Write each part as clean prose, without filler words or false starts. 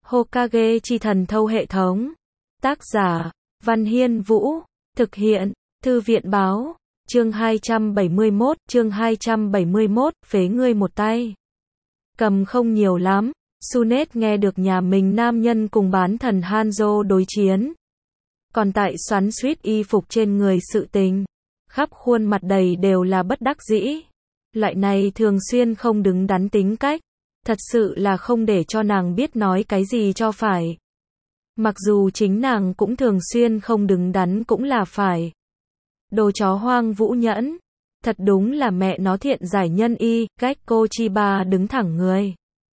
Hokage chi thần thâu hệ thống. Tác giả, Văn Hiên Vũ. Thực hiện, Thư viện báo. Chương 271, phế ngươi một tay. Cầm không nhiều lắm. Sunet nghe được nhà mình nam nhân cùng bán thần Hanzo đối chiến. Còn tại xoắn xuýt y phục trên người sự tình. Khắp khuôn mặt đầy đều là bất đắc dĩ. Loại này thường xuyên không đứng đắn tính cách. Thật sự là không để cho nàng biết nói cái gì cho phải. Mặc dù chính nàng cũng thường xuyên không đứng đắn cũng là phải. Đồ chó hoang vũ nhẫn. Thật đúng là mẹ nó thiện giải nhân y. Gekko Chiba đứng thẳng người.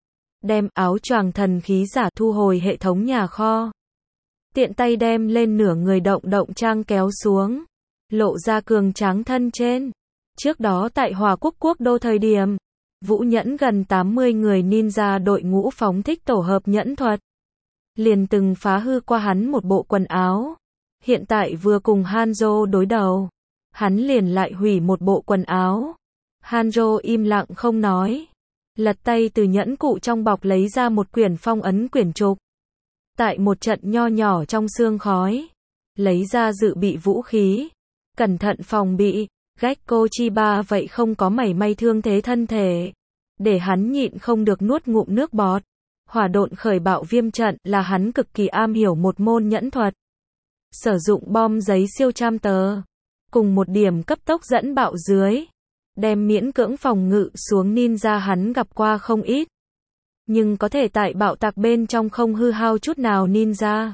Đem áo choàng thần khí giả thu hồi hệ thống nhà kho. Tiện tay đem lên nửa người động trang kéo xuống. Lộ ra cường tráng thân trên. Trước đó tại Hòa Quốc quốc đô thời điểm. Vũ nhẫn gần 80 người ninja đội ngũ phóng thích tổ hợp nhẫn thuật. Liền từng phá hư qua hắn một bộ quần áo. Hiện tại vừa cùng Hanzo đối đầu. Hắn liền lại hủy một bộ quần áo. Hanzo im lặng không nói. Lật tay từ nhẫn cụ trong bọc lấy ra một quyển phong ấn quyển trục. Tại một trận nho nhỏ trong xương khói. Lấy ra dự bị vũ khí. Cẩn thận phòng bị. Gekko Chiba vậy không có mảy may thương thế thân thể. Để hắn nhịn không được nuốt ngụm nước bọt. Hỏa độn khởi bạo viêm trận là hắn cực kỳ am hiểu một môn nhẫn thuật. Sử dụng bom giấy siêu trăm tờ. Cùng một điểm cấp tốc dẫn bạo dưới. Đem miễn cưỡng phòng ngự xuống ninja hắn gặp qua không ít. Nhưng có thể tại bạo tạc bên trong không hư hao chút nào ninja.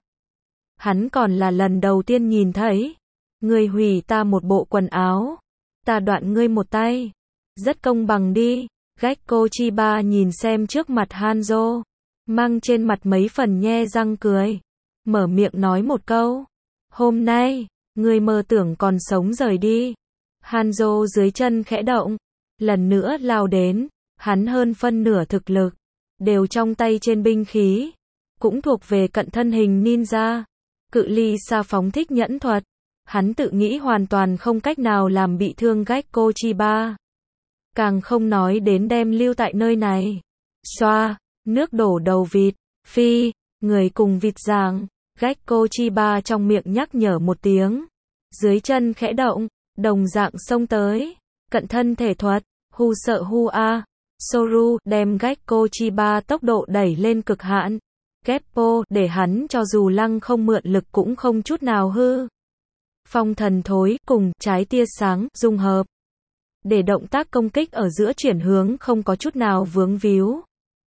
Hắn còn là lần đầu tiên nhìn thấy. Ngươi hủy ta một bộ quần áo. Ta đoạn ngươi một tay. Rất công bằng đi. Gekko Chiba nhìn xem trước mặt Hanzo. Mang trên mặt mấy phần nhe răng cười. Mở miệng nói một câu. Hôm nay, ngươi mơ tưởng còn sống rời đi. Hanzo dưới chân khẽ động. Lần nữa lao đến. Hắn hơn phân nửa thực lực. Đều trong tay trên binh khí. Cũng thuộc về cận thân hình ninja. Cự ly xa phóng thích nhẫn thuật. Hắn tự nghĩ hoàn toàn không cách nào làm bị thương Gekko Chiba. Càng không nói đến đem lưu tại nơi này. Xoa, nước đổ đầu vịt, phi, người cùng vịt giảng. Gekko Chiba trong miệng nhắc nhở một tiếng. Dưới chân khẽ động, đồng dạng xông tới. Cận thân thể thuật, hu sợ hu a. Soru đem Gekko Chiba tốc độ đẩy lên cực hạn. Geppo để hắn cho dù lăng không mượn lực cũng không chút nào hư. Phong thần thối cùng trái tia sáng dung hợp. Để động tác công kích ở giữa chuyển hướng không có chút nào vướng víu.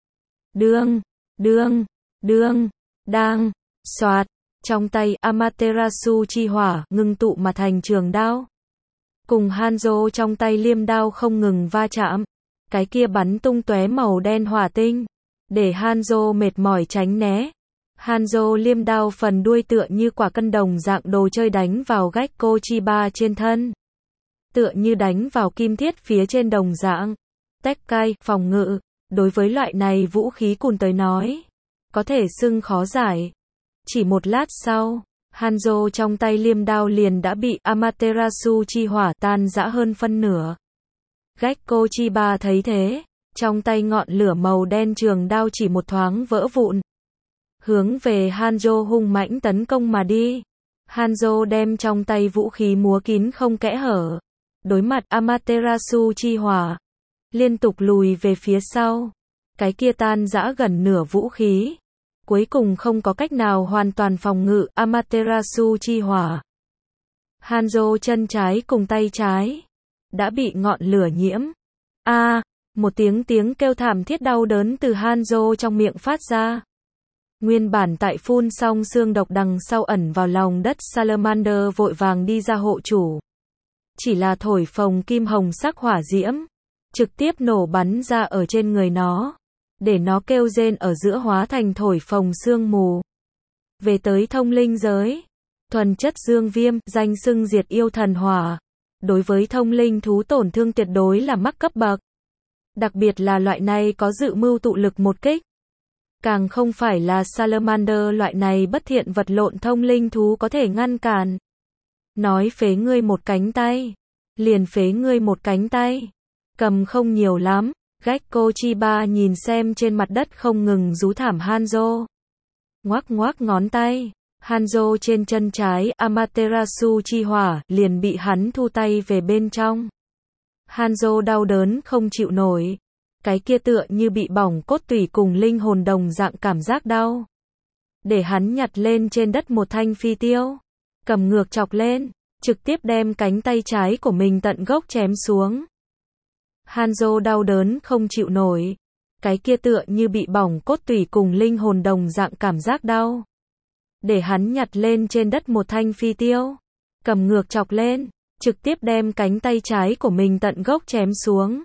Đang, xoạt, trong tay Amaterasu chi hỏa ngưng tụ mà thành trường đao. Cùng Hanzo trong tay liêm đao không ngừng va chạm. Cái kia bắn tung tóe màu đen hỏa tinh. Để Hanzo mệt mỏi tránh né. Hanzo liêm đao phần đuôi tựa như quả cân đồng dạng đồ chơi đánh vào Gekko Chiba trên thân. Tựa như đánh vào kim thiết phía trên đồng dạng. Tekkai, phòng ngự, đối với loại này vũ khí cùn tới nói. Có thể xưng khó giải. Chỉ một lát sau, Hanzo trong tay liêm đao liền đã bị Amaterasu chi hỏa tan rã hơn phân nửa. Gekko Chiba thấy thế, trong tay ngọn lửa màu đen trường đao chỉ một thoáng vỡ vụn. Hướng về Hanzo hung mãnh tấn công mà đi. Hanzo đem trong tay vũ khí múa kín không kẽ hở. Đối mặt Amaterasu chi hỏa. Liên tục lùi về phía sau. Cái kia tan rã gần nửa vũ khí. Cuối cùng không có cách nào hoàn toàn phòng ngự Amaterasu chi hỏa. Hanzo chân trái cùng tay trái. Đã bị ngọn lửa nhiễm. Một tiếng kêu thảm thiết đau đớn từ Hanzo trong miệng phát ra. Nguyên bản tại phun xong xương độc đằng sau ẩn vào lòng đất Salamander vội vàng đi ra hộ chủ. Chỉ là thổi phồng kim hồng sắc hỏa diễm. Trực tiếp nổ bắn ra ở trên người nó. Để nó kêu rên ở giữa hóa thành thổi phồng sương mù. Về tới thông linh giới. Thuần chất dương viêm, danh xưng diệt yêu thần hỏa. Đối với thông linh thú tổn thương tuyệt đối là mắc cấp bậc. Đặc biệt là loại này có dự mưu tụ lực một kích. Càng không phải là Salamander loại này bất thiện vật lộn thông linh thú có thể ngăn cản. Nói phế ngươi một cánh tay. Liền phế ngươi một cánh tay. Cầm không nhiều lắm. Gekko Chiba nhìn xem trên mặt đất không ngừng rú thảm Hanzo. Ngoắc ngoắc ngón tay. Hanzo trên chân trái Amaterasu chi hỏa liền bị hắn thu tay về bên trong. Hanzo đau đớn không chịu nổi. Cái kia tựa như bị bỏng cốt tủy cùng linh hồn đồng dạng cảm giác đau. Để hắn nhặt lên trên đất một thanh phi tiêu. Cầm ngược chọc lên. Trực tiếp đem cánh tay trái của mình tận gốc chém xuống. Hanzo đau đớn không chịu nổi. Cái kia tựa như bị bỏng cốt tủy cùng linh hồn đồng dạng cảm giác đau. Để hắn nhặt lên trên đất một thanh phi tiêu. Cầm ngược chọc lên. Trực tiếp đem cánh tay trái của mình tận gốc chém xuống.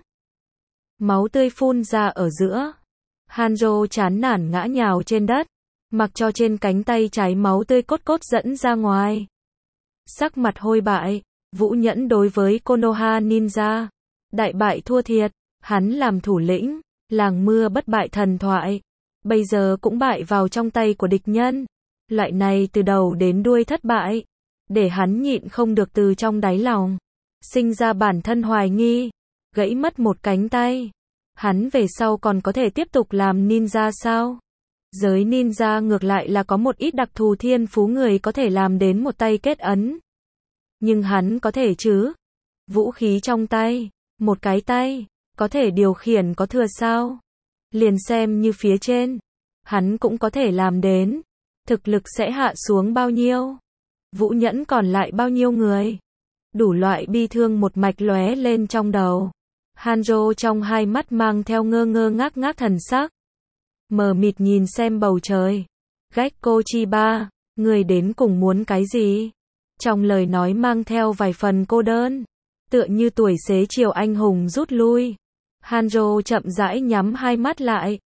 Máu tươi phun ra ở giữa. Hanzo chán nản ngã nhào trên đất. Mặc cho trên cánh tay trái máu tươi cốt cốt dẫn ra ngoài. Sắc mặt hôi bại. Vũ Nhẫn đối với Konoha Ninja. Đại bại thua thiệt. Hắn làm thủ lĩnh. Làng mưa bất bại thần thoại. Bây giờ cũng bại vào trong tay của địch nhân. Loại này từ đầu đến đuôi thất bại. Để hắn nhịn không được từ trong đáy lòng. Sinh ra bản thân hoài nghi. Gãy mất một cánh tay. Hắn về sau còn có thể tiếp tục làm ninja sao? Giới ninja ngược lại là có một ít đặc thù thiên phú người có thể làm đến một tay kết ấn. Nhưng hắn có thể chứ? Vũ khí trong tay. Một cái tay. Có thể điều khiển có thừa sao? Liền xem như phía trên. Hắn cũng có thể làm đến. Thực lực sẽ hạ xuống bao nhiêu? Vũ Nhẫn còn lại bao nhiêu người? Đủ loại bi thương một mạch lóe lên trong đầu. Hanzo trong hai mắt mang theo ngơ ngơ ngác ngác thần sắc. Mờ mịt nhìn xem bầu trời. Gekko Chiba, người đến cùng muốn cái gì? Trong lời nói mang theo vài phần cô đơn. Tựa như tuổi xế chiều anh hùng rút lui. Hanzo chậm rãi nhắm hai mắt lại.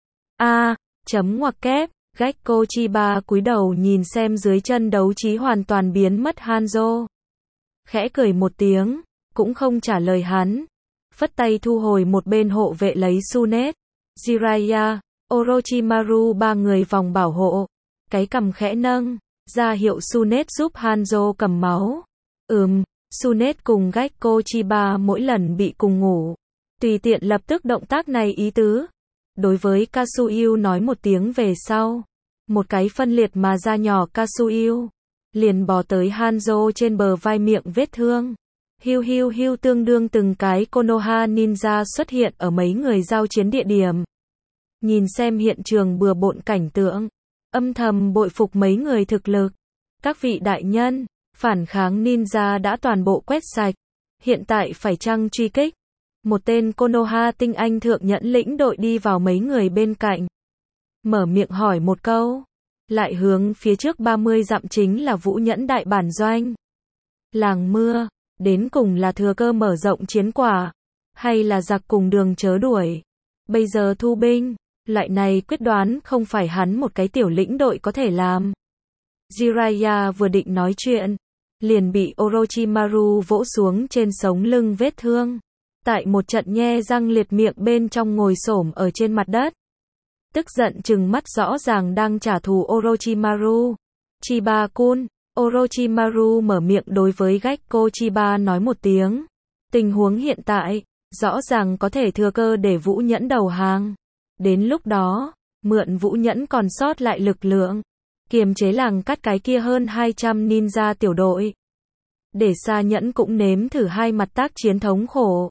Chấm ngoặc kép. Gekko Chiba cúi đầu nhìn xem dưới chân đấu trí hoàn toàn biến mất Hanzo. Khẽ cười một tiếng, cũng không trả lời hắn. Phất tay thu hồi một bên hộ vệ lấy Tsunade, Jiraiya, Orochimaru ba người vòng bảo hộ. Cái cằm khẽ nâng, ra hiệu Tsunade giúp Hanzo cầm máu. Tsunade cùng Gekko Chiba mỗi lần bị cùng ngủ. Tùy tiện lập tức động tác này ý tứ. Đối với Kasuyu nói một tiếng về sau. Một cái phân liệt mà da nhỏ Kasuyu. Liền bò tới Hanzo trên bờ vai miệng vết thương. Hiu hiu hiu tương đương từng cái Konoha Ninja xuất hiện ở mấy người giao chiến địa điểm. Nhìn xem hiện trường bừa bộn cảnh tượng. Âm thầm bội phục mấy người thực lực. Các vị đại nhân, phản kháng ninja đã toàn bộ quét sạch. Hiện tại phải chăng truy kích? Một tên Konoha tinh anh thượng nhẫn lĩnh đội đi vào mấy người bên cạnh. Mở miệng hỏi một câu. Lại hướng phía trước 30 dặm chính là Vũ Nhẫn đại bản doanh. Làng mưa, đến cùng là thừa cơ mở rộng chiến quả. Hay là giặc cùng đường chớ đuổi. Bây giờ thu binh, loại này quyết đoán không phải hắn một cái tiểu lĩnh đội có thể làm. Jiraiya vừa định nói chuyện. Liền bị Orochimaru vỗ xuống trên sống lưng vết thương. Tại một trận nhe răng liệt miệng bên trong ngồi xổm ở trên mặt đất. Tức giận trừng mắt rõ ràng đang trả thù Orochimaru. Chiba-kun, Orochimaru mở miệng đối với Gekko Chiba nói một tiếng. Tình huống hiện tại, rõ ràng có thể thừa cơ để Vũ Nhẫn đầu hàng. Đến lúc đó, mượn Vũ Nhẫn còn sót lại lực lượng. Kiềm chế làng cắt cái kia hơn 200 ninja tiểu đội. Để Sa Nhẫn cũng nếm thử hai mặt tác chiến thống khổ.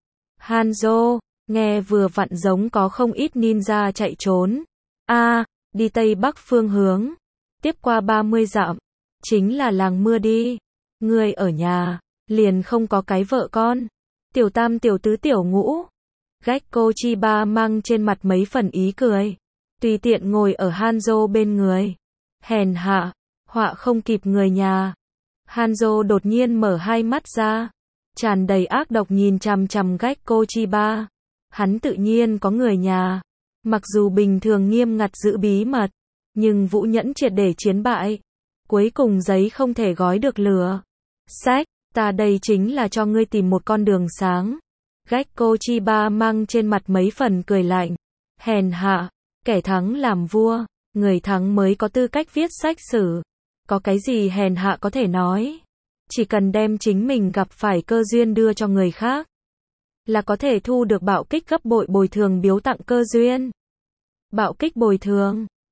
Hanzo, nghe vừa vặn giống có không ít ninja chạy trốn. Đi tây bắc phương hướng. Tiếp qua 30 dặm. Chính là làng mưa đi. Người ở nhà, liền không có cái vợ con. Tiểu tam tiểu tứ tiểu ngũ. Gekko Chiba mang trên mặt mấy phần ý cười. Tùy tiện ngồi ở Hanzo bên người. Hèn hạ, họa không kịp người nhà. Hanzo đột nhiên mở hai mắt ra. Tràn đầy ác độc nhìn chằm chằm Gekko Chiba. Hắn tự nhiên có người nhà. Mặc dù bình thường nghiêm ngặt giữ bí mật. Nhưng Vũ Nhẫn triệt để chiến bại. Cuối cùng giấy không thể gói được lửa. Sách, ta đây chính là cho ngươi tìm một con đường sáng. Gekko Chiba mang trên mặt mấy phần cười lạnh. Hèn hạ, kẻ thắng làm vua. Người thắng mới có tư cách viết sách sử. Có cái gì hèn hạ có thể nói. Chỉ cần đem chính mình gặp phải cơ duyên đưa cho người khác. Là có thể thu được bạo kích gấp bội bồi thường biếu tặng cơ duyên. Bạo kích bồi thường.